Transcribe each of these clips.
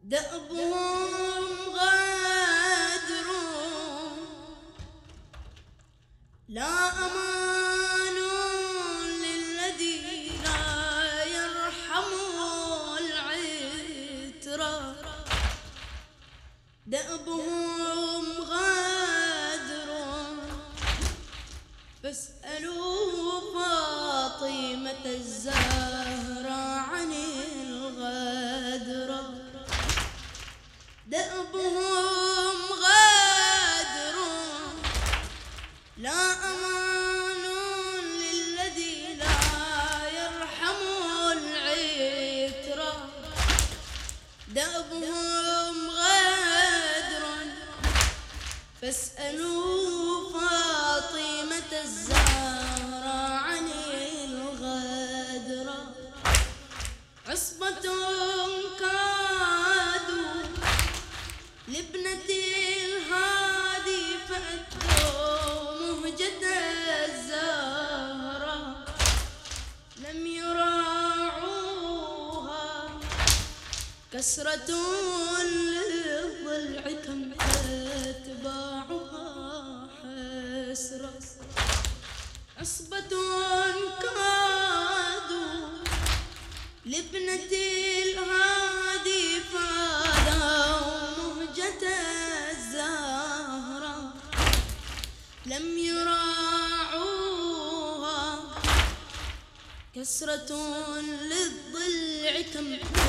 دأبهم غادر لا أمان للذي لا يرحم العترة. دأبهم غادر فاسألوا فاطمة الزهراء عن الغدرة. دأبهم غادر لا أمان للذي لا يرحم العترة. دأبهم غادر فاسألوا فاطمة الزهراء عن الغدرة. عصبة كادوا لابنة الهادي فأتوا مهجة الزهرة. لم يراعوها كسرة للضلع كم تتباعها حسرة. عصبة كادوا لابنة الهادي فادوا مهجة الزهرة. لم يراعوها كسرة للضلع كم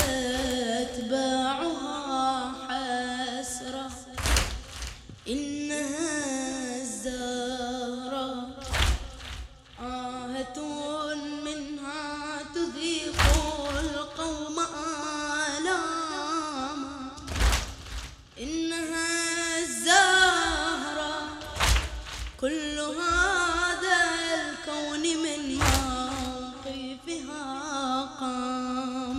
تتباعها حسرة. إنها الزهرة آهة منها تذيق القوم آلاما. إنها الزهرة كل هذا الكون من موقفها قام.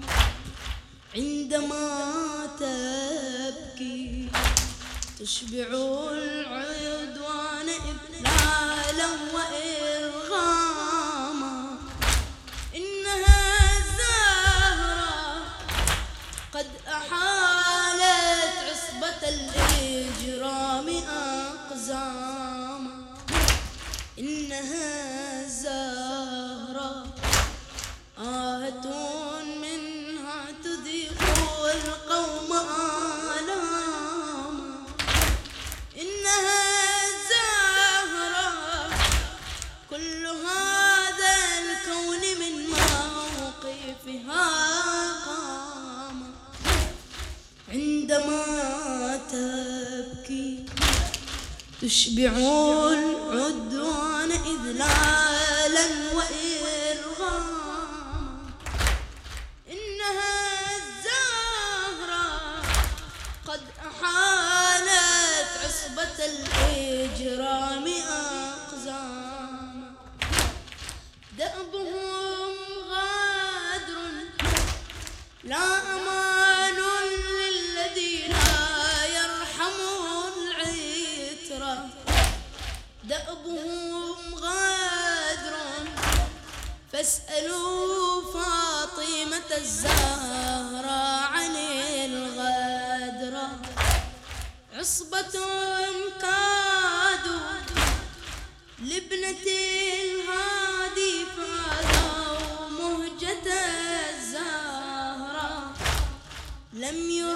عندما تبكي تشبع العدوان إبلالا وإرغاما. إنها الزهرة قد أحالت عصبة الإجرام أقزاما. إنها الزهرة آهة منها تذيق القوم آلاما. إنها الزهرة كل هذا الكون من موقفها قام. عندما تبكي تشبع العدوان إذلالا وإرغاما. إنها الزهرة قد أحالت عصبة الإجرام أقزاما. دأبهم غادر لا أمان للذي لا يرحم العترة. دأبهم غادر فاسألوا فاطمة الزهراء عن الغدرة. عصبة كادوا لابنة الهادي فادوا مهجة الزهرة. لم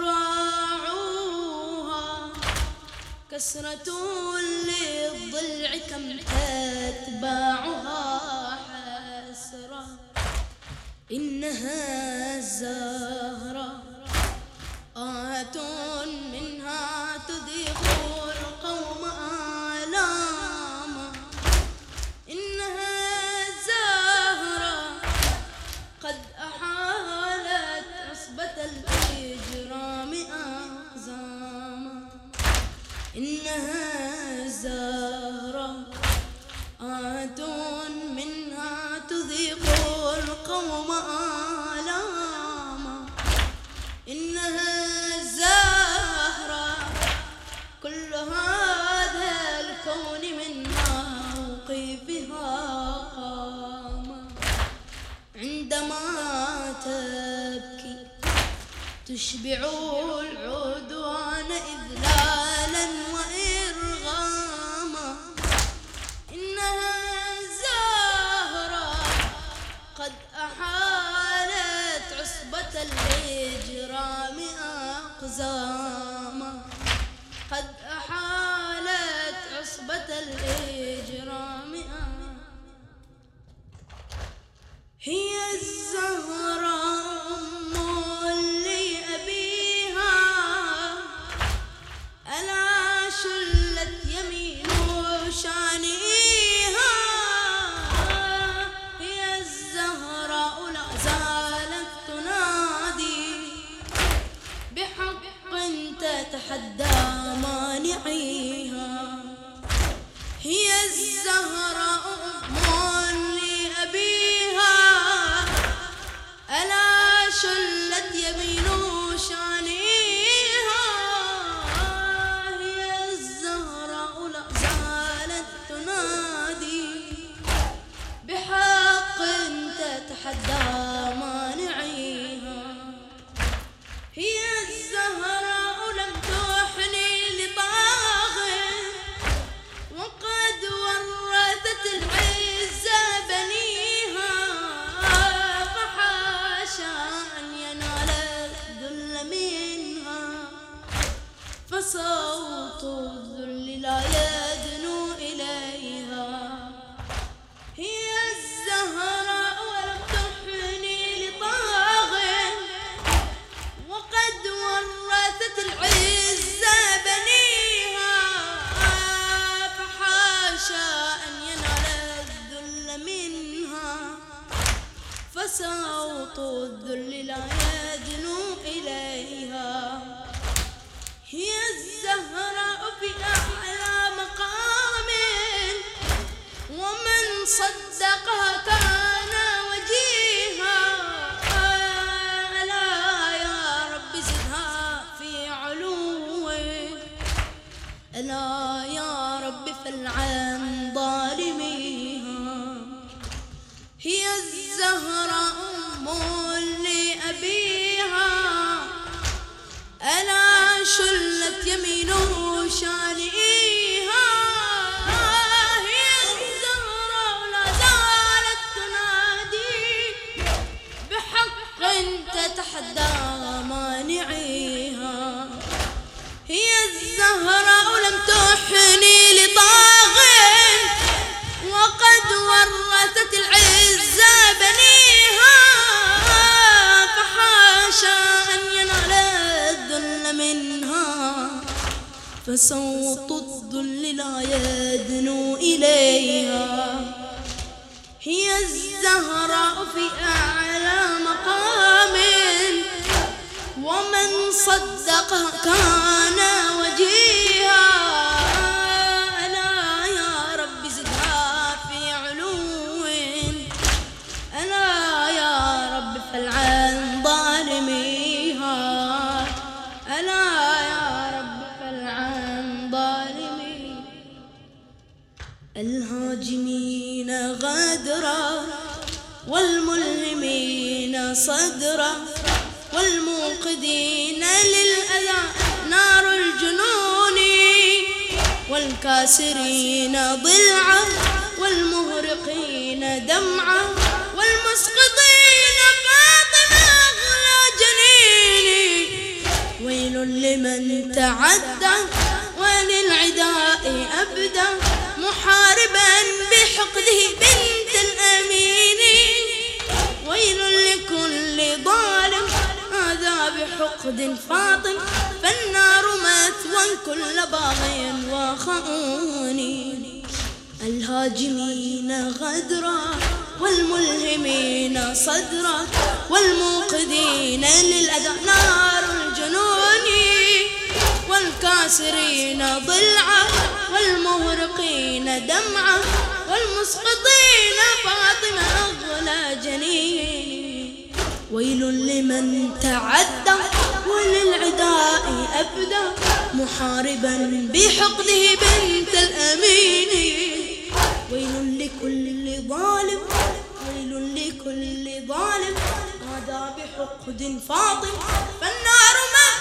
يراعوها كسرة للضلع كم تتباعها حسرة. إنها الزهرة آهة منها تذيق القوم آلاما. إنها الزهرة قد أحالت عصبة الإجرام أقزاما. إنها الزهرة آهة منها تذيق القوم آلاما. إنها الزهرة كل هذا الكون من موقفها قام. عندما تبكي تشبع شيعوا العدوان إذلالا وإرغاما. إنها زهرة قد أحالت عصبة الإجرام أقزاما، قد أحالت عصبة الإجرام هي الزهراء أم لأبيها، ألا شلت يمين شانئها. هي الزهراء لا زالت تنادي بحق تتحدى مانعيها. هي الزهراء أم لأبيها، ألا شلت يمين شانئها. هي الزهراء لا زالت تنادي بحق تتحدى مانعيها. هي الزهراء لم تحني لطاغ وقد ورثت العز بنيها. فحاشا أن ينال الذل منها، فصوت الذل لا يدنو إليها. هي الزهراء ولم تحني لطاغ وقد ورثت العز بنيها. فحاشا أن ينال الذل منها، فصوت الذل لا يدنو إليها. هي الزهراء في أعلى مقام ومن صدقها كان وجيها. ألا يا رب زدها في علوه، ألا يا رب فالعن ظالميها. هي الزهراء أم لأبيها، ألا شلت يمين شانئها. هي الزهراء لا زالت تنادي بحق تتحدى مانعيها. هي الزهراء لم تحني لطاغ وقد ورثت العز بنيها. فحاشا أن ينال الذل منها، فصوت الذل لا يدنو إليها. هي الزهراء في أعلى مقام ومن صدقها كان وجيها. ألا يا رب زدها في علو، ألا يا رب فالعن ظالميها. ألا يا رب فالعن ظالميها. الهاجمين غدرا والملهمين صدرا والموقدين للأذى نار الجنون والكاسرين ضلعا والمهرقين دمعا والمسقطين فاطمة أغلى جنيني. ويل لمن تعدى وللعداء أبدى محاربا بحقده بنت الأمين. ويل لكل ظالم هذا بحقد فاطم، فالنار مثوى كل باغي وخون. الهاجمين غدرا والملهمين صدرا والموقدين للأذى نار الجنون والكاسرين ضلعا والمهرقين دمعا والمسقطين فاطمة أغلى جنين. ويل لمن تعدى وللعداء أبدى محاربا بحقده بنت الأمين. ويل لكل ظالم، ويل لكل ظالم هذا بحقد فاطم، فالنار ما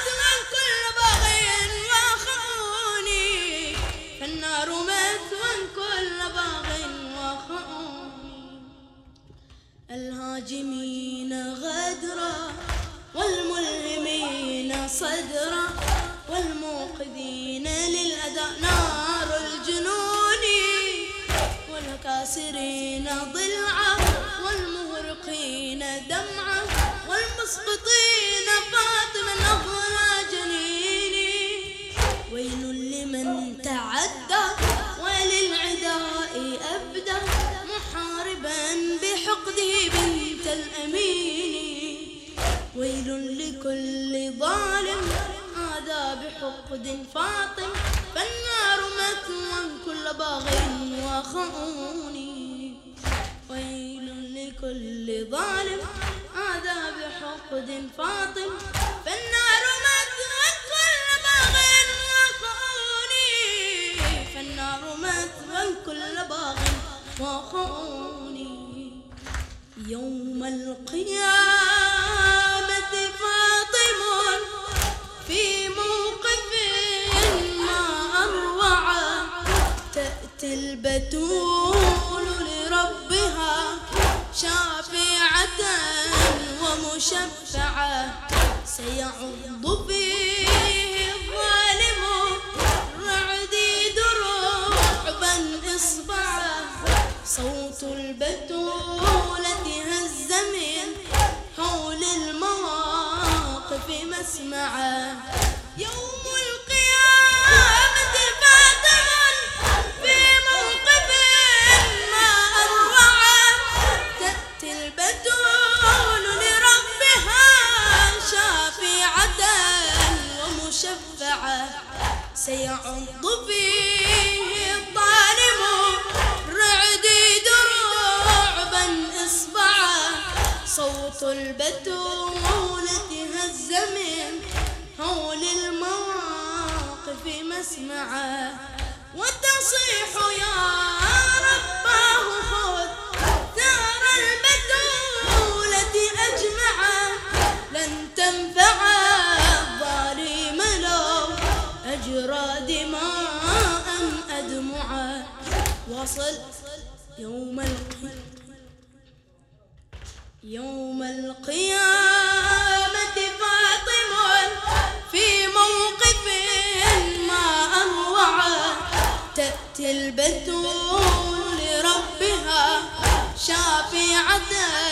صدره والموقدين للأداء نار الجنون والكاسرين ضلعه والمغرقين دمعه والمسقطين فاطمة أغلى جنيني. ويل لمن تعدى وللعداء أبدى محاربا بحقده بنت الأمين. ويل لكل ظالم آذى بحقد فاطم فالنار مثوى كل باغ وخون. ويل لكل ظالم آذى بحقد فاطم فالنار مثوى كل باغ وخون. فالنار مثوى كل باغ وخون. يوم القيامة فاطم في موقف ما أروع تأتي البتول لربها شافعة ومشفعة سيعض فيه الظالم رعديد رعبا إصبعه. صوت البتولة هز من حول المواقف مسمعه. يوم القيامة فاطم في موقف ما أروع تأتي البتول لربها شافعة ومشفعة سيعض فيه الظالم رعديد رعبا إصبعه. صوت البتولة هز من حول المواقف مسمعه. وتصيح يا رباه خذ ثار البتولة أجمعه لن تنفع الظالم لو أجرى دماء أدمعه. وصل يوم القيامة فاطم في موقف ما أروع تأتي البتول لربها شافعة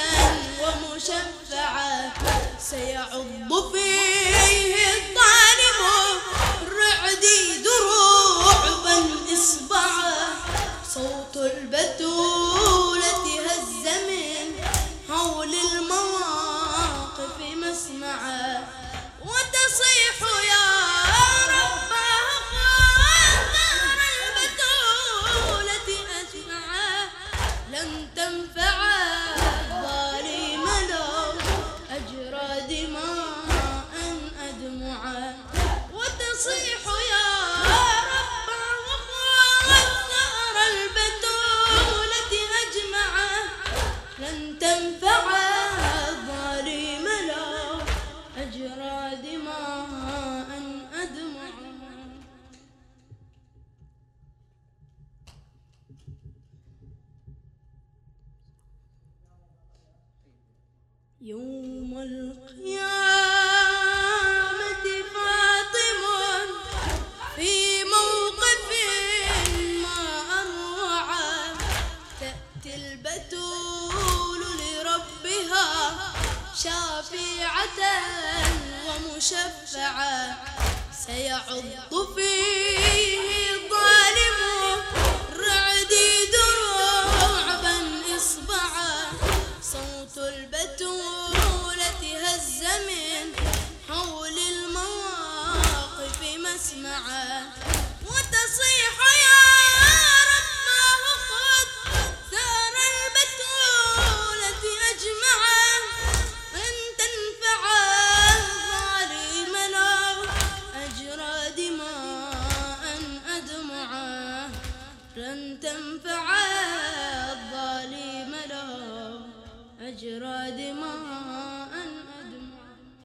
ومشفعة سيعض فيه الظالم رعديد رعبا إصبعه. صوت البتولة هز من حول المواقف مسمعه. وتصيح يا رباه ثار البتولة أجمعه لن تنفع الظالم لو أجرى دماء أدمعه. وتصيح يا رباه ثار البتولة أجمعه لن تنفع الظالم لو أجرى دماء أدمعه. يوم القيامة فاطم في موقف ما أروع تأتي البتول لربها شافعة ومشفعة سيعض فيه الظالم رعديد رعبا إصبعه. صوت البتولة هز من حول المواقف مسمعه. وتصيح